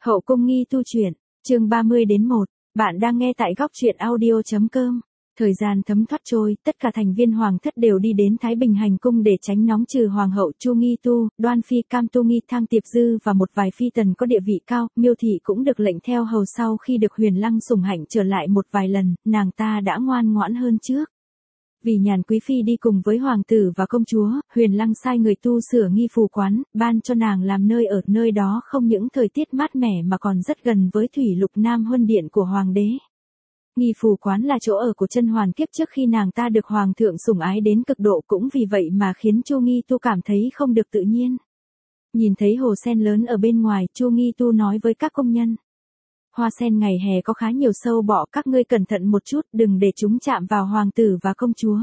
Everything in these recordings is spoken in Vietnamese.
Hậu cung nghi tu truyện, chương 30-1, bạn đang nghe tại góc truyện audio.com. Thời gian thấm thoát trôi, tất cả thành viên hoàng thất đều đi đến Thái Bình hành cung để tránh nóng, trừ hoàng hậu Chu Nghi Tu, Đoan Phi Cam Tu Nghi Thang Tiệp Dư và một vài phi tần có địa vị cao. Miêu Thị cũng được lệnh theo hầu. Sau khi được Huyền Lăng sủng hạnh trở lại một vài lần, nàng ta đã ngoan ngoãn hơn trước. Vì nhàn quý phi đi cùng với hoàng tử và công chúa, Huyền Lăng sai người tu sửa nghi phù quán, ban cho nàng làm nơi ở. Nơi đó không những thời tiết mát mẻ mà còn rất gần với thủy lục Nam Huân Điện của hoàng đế. Nghi phù quán là chỗ ở của Chân Hoàn kiếp trước khi nàng ta được hoàng thượng sủng ái đến cực độ, cũng vì vậy mà khiến Chu Nghi Tu cảm thấy không được tự nhiên. Nhìn thấy hồ sen lớn ở bên ngoài, Chu Nghi Tu nói với các công nhân: hoa sen ngày hè có khá nhiều sâu bọ, các ngươi cẩn thận một chút, đừng để chúng chạm vào hoàng tử và công chúa.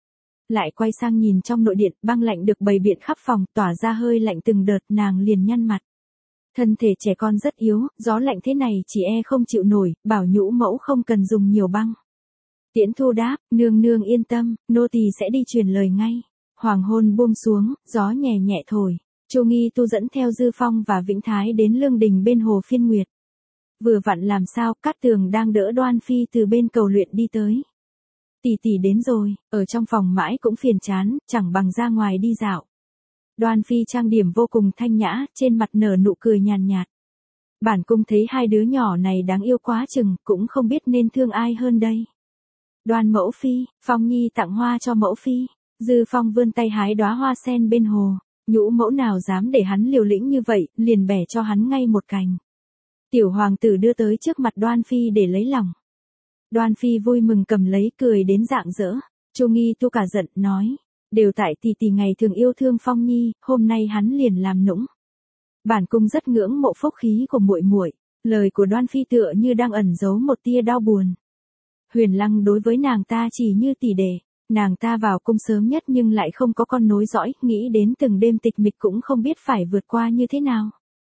Lại quay sang nhìn trong nội điện, băng lạnh được bày biện khắp phòng, tỏa ra hơi lạnh từng đợt. Nàng liền nhăn mặt. Thân thể trẻ con rất yếu, gió lạnh thế này chỉ e không chịu nổi, bảo nhũ mẫu không cần dùng nhiều băng. Tiễn Thu đáp: nương nương yên tâm, nô tỳ sẽ đi truyền lời ngay. Hoàng hôn buông xuống, gió nhẹ nhẹ thổi. Chu Nghi Tu dẫn theo Dư Phong và Vĩnh Thái đến lương đình bên hồ Phiên Nguyệt. Vừa vặn làm sao, Cát Tường đang đỡ Đoan Phi từ bên cầu luyện đi tới. Tỷ tỷ đến rồi, ở trong phòng mãi cũng phiền chán, chẳng bằng ra ngoài đi dạo. Đoan Phi trang điểm vô cùng thanh nhã, trên mặt nở nụ cười nhàn nhạt. Bản cung thấy hai đứa nhỏ này đáng yêu quá chừng, cũng không biết nên thương ai hơn đây. Đoan mẫu phi, Phong Nhi tặng hoa cho mẫu phi. Dư Phong vươn tay hái đóa hoa sen bên hồ. Nhũ mẫu nào dám để hắn liều lĩnh như vậy, liền bẻ cho hắn ngay một cành. Tiểu hoàng tử đưa tới trước mặt Đoan Phi để lấy lòng. Đoan Phi vui mừng cầm lấy, cười đến rạng rỡ. Chu Nghi Tu cả giận, nói: đều tại tỷ tỷ ngày thường yêu thương Phong Nhi, hôm nay hắn liền làm nũng. Bản cung rất ngưỡng mộ phúc khí của muội muội. Lời của Đoan Phi tựa như đang ẩn giấu một tia đau buồn. Huyền Lăng đối với nàng ta chỉ như tỷ đệ. Nàng ta vào cung sớm nhất nhưng lại không có con nối dõi, nghĩ đến từng đêm tịch mịch cũng không biết phải vượt qua như thế nào.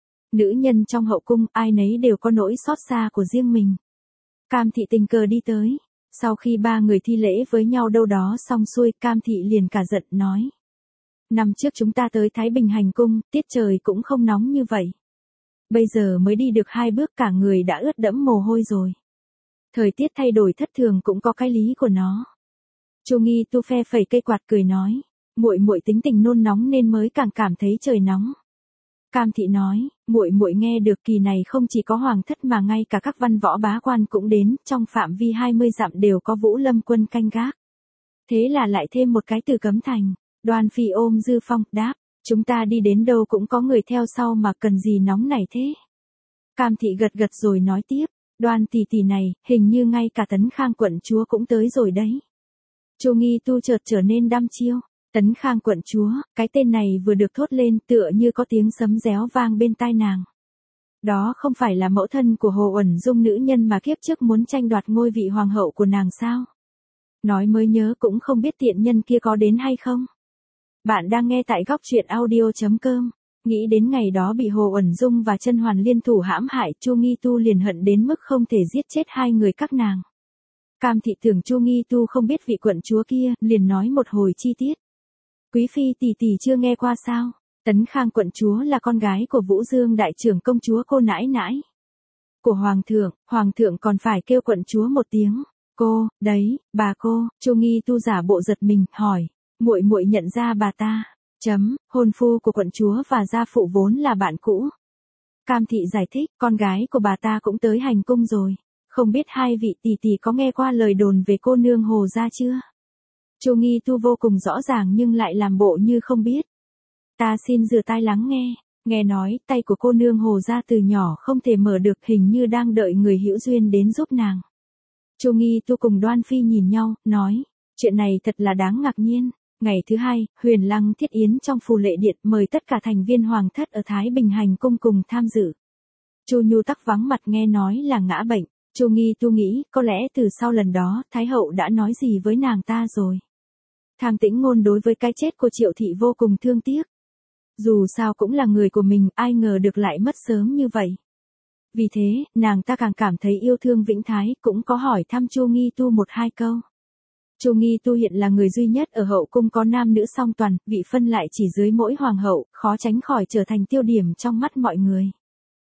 Nữ nhân trong hậu cung, ai nấy đều có nỗi xót xa của riêng mình. Cam Thị tình cờ đi tới. Sau khi ba người thi lễ với nhau đâu đó xong xuôi, Cam Thị liền cả giận nói: năm trước chúng ta tới Thái Bình hành cung, tiết trời cũng không nóng như vậy. Bây giờ mới đi được 2 bước cả người đã ướt đẫm mồ hôi rồi. Thời tiết thay đổi thất thường cũng có cái lý của nó. Chu Nghi Tu phe phẩy cây quạt cười nói: muội muội tính tình nôn nóng nên mới càng cảm thấy trời nóng. Cam Thị nói: muội muội nghe được, kỳ này không chỉ có hoàng thất mà ngay cả các văn võ bá quan cũng đến, trong phạm vi 20 dặm đều có Vũ Lâm quân canh gác. Thế là lại thêm một cái từ cấm thành. Đoan Phi ôm Dư Phong, đáp: chúng ta đi đến đâu cũng có người theo sau mà cần gì nóng này thế. Cam Thị gật gật rồi nói tiếp: Đoan tỷ tỷ này, hình như ngay cả Tấn Khang quận chúa cũng tới rồi đấy. Chu Nghi Tu chợt trở nên đăm chiêu. Tấn Khang quận chúa, cái tên này vừa được thốt lên tựa như có tiếng sấm réo vang bên tai nàng. Đó không phải là mẫu thân của Hồ Uẩn Dung, nữ nhân mà kiếp trước muốn tranh đoạt ngôi vị hoàng hậu của nàng sao? Nói mới nhớ, cũng không biết tiện nhân kia có đến hay không. Bạn đang nghe tại góc truyện audio.com. Nghĩ đến ngày đó bị Hồ Uẩn Dung và Chân Hoàn liên thủ hãm hại, Chu Nghi Tu liền hận đến mức không thể giết chết hai người các nàng. Cam Thị tưởng Chu Nghi Tu không biết vị quận chúa kia, liền nói một hồi chi tiết. Quý phi tỷ tỷ chưa nghe qua sao? Tấn Khang quận chúa là con gái của Vũ Dương đại trưởng công chúa cô nãi nãi của hoàng thượng còn phải kêu quận chúa một tiếng. Cô, đấy, bà cô. Chu Nghi Tu giả bộ giật mình, hỏi: muội muội nhận ra bà ta? Hôn phu của quận chúa và gia phụ vốn là bạn cũ. Cam Thị giải thích: con gái của bà ta cũng tới hành cung rồi. Không biết hai vị tỷ tỷ có nghe qua lời đồn về cô nương Hồ gia chưa? Chu Nghi Tu vô cùng rõ ràng nhưng lại làm bộ như không biết. Ta xin rửa tai lắng nghe. Nghe nói tay của cô nương Hồ gia từ nhỏ không thể mở được, hình như đang đợi người hữu duyên đến giúp nàng. Chu Nghi Tu cùng Đoan Phi nhìn nhau, nói: chuyện này thật là đáng ngạc nhiên. Ngày thứ hai, Huyền Lăng thiết yến trong phù lệ điện, mời tất cả thành viên hoàng thất ở Thái Bình hành cung cùng tham dự. Chu Nhu Tắc vắng mặt, nghe nói là ngã bệnh. Chu Nghi Tu nghĩ, có lẽ từ sau lần đó, Thái hậu đã nói gì với nàng ta rồi. Thang Tĩnh Ngôn đối với cái chết của Triệu Thị vô cùng thương tiếc. Dù sao cũng là người của mình, ai ngờ được lại mất sớm như vậy. Vì thế, nàng ta càng cảm thấy yêu thương Vĩnh Thái, cũng có hỏi thăm Chu Nghi Tu 1-2 câu. Chu Nghi Tu hiện là người duy nhất ở hậu cung có nam nữ song toàn, vị phân lại chỉ dưới mỗi hoàng hậu, khó tránh khỏi trở thành tiêu điểm trong mắt mọi người.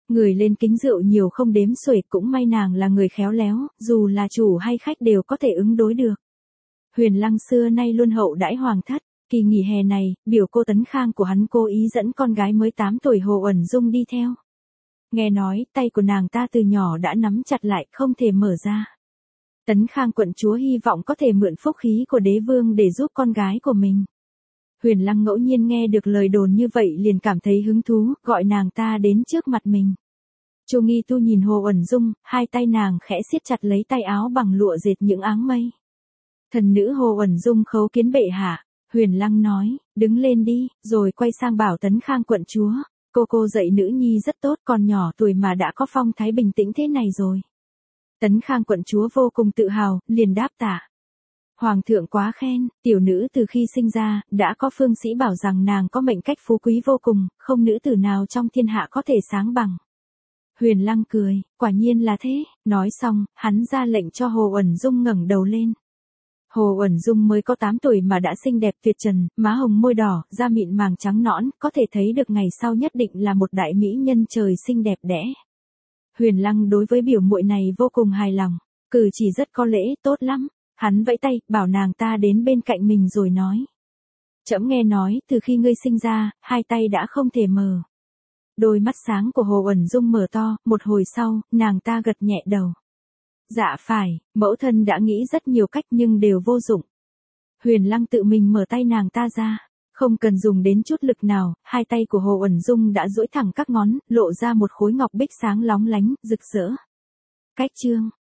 Người lên kính rượu nhiều không đếm xuể, cũng may nàng là người khéo léo, dù là chủ hay khách đều có thể ứng đối được. Huyền Lăng xưa nay luôn hậu đãi hoàng thất, kỳ nghỉ hè này, biểu cô Tấn Khang của hắn cố ý dẫn con gái mới 8 tuổi Hồ Uẩn Dung đi theo. Nghe nói, tay của nàng ta từ nhỏ đã nắm chặt lại, không thể mở ra. Tấn Khang quận chúa hy vọng có thể mượn phúc khí của đế vương để giúp con gái của mình. Huyền Lăng ngẫu nhiên nghe được lời đồn như vậy liền cảm thấy hứng thú, gọi nàng ta đến trước mặt mình. Chu Nghi Tu nhìn Hồ Uẩn Dung, hai tay nàng khẽ siết chặt lấy tay áo bằng lụa dệt những áng mây. Thần nữ Hồ Uẩn Dung khấu kiến bệ hạ. Huyền Lăng nói, đứng lên đi, rồi quay sang bảo Tấn Khang quận chúa. Cô dạy nữ nhi rất tốt, còn nhỏ tuổi mà đã có phong thái bình tĩnh thế này rồi. Tấn Khang quận chúa vô cùng tự hào, liền đáp tạ. Hoàng thượng quá khen, tiểu nữ từ khi sinh ra, đã có phương sĩ bảo rằng nàng có mệnh cách phú quý vô cùng, không nữ tử nào trong thiên hạ có thể sáng bằng. Huyền Lăng cười, quả nhiên là thế, nói xong, hắn ra lệnh cho Hồ Uẩn Dung ngẩng đầu lên. Hồ Uẩn Dung mới có 8 tuổi mà đã xinh đẹp tuyệt trần, má hồng môi đỏ, da mịn màng trắng nõn, có thể thấy được ngày sau nhất định là một đại mỹ nhân trời sinh đẹp đẽ. Huyền Lăng đối với biểu muội này vô cùng hài lòng, cử chỉ rất có lễ, tốt lắm. Hắn vẫy tay, bảo nàng ta đến bên cạnh mình rồi nói. Trẫm nghe nói, từ khi ngươi sinh ra, hai tay đã không thể mở. Đôi mắt sáng của Hồ Uẩn Dung mở to, một hồi sau, nàng ta gật nhẹ đầu. Dạ phải, mẫu thân đã nghĩ rất nhiều cách nhưng đều vô dụng. Huyền Lăng tự mình mở tay nàng ta ra, không cần dùng đến chút lực nào, hai tay của Hồ Uẩn Dung đã duỗi thẳng các ngón, lộ ra một khối ngọc bích sáng lóng lánh, rực rỡ. Cách chương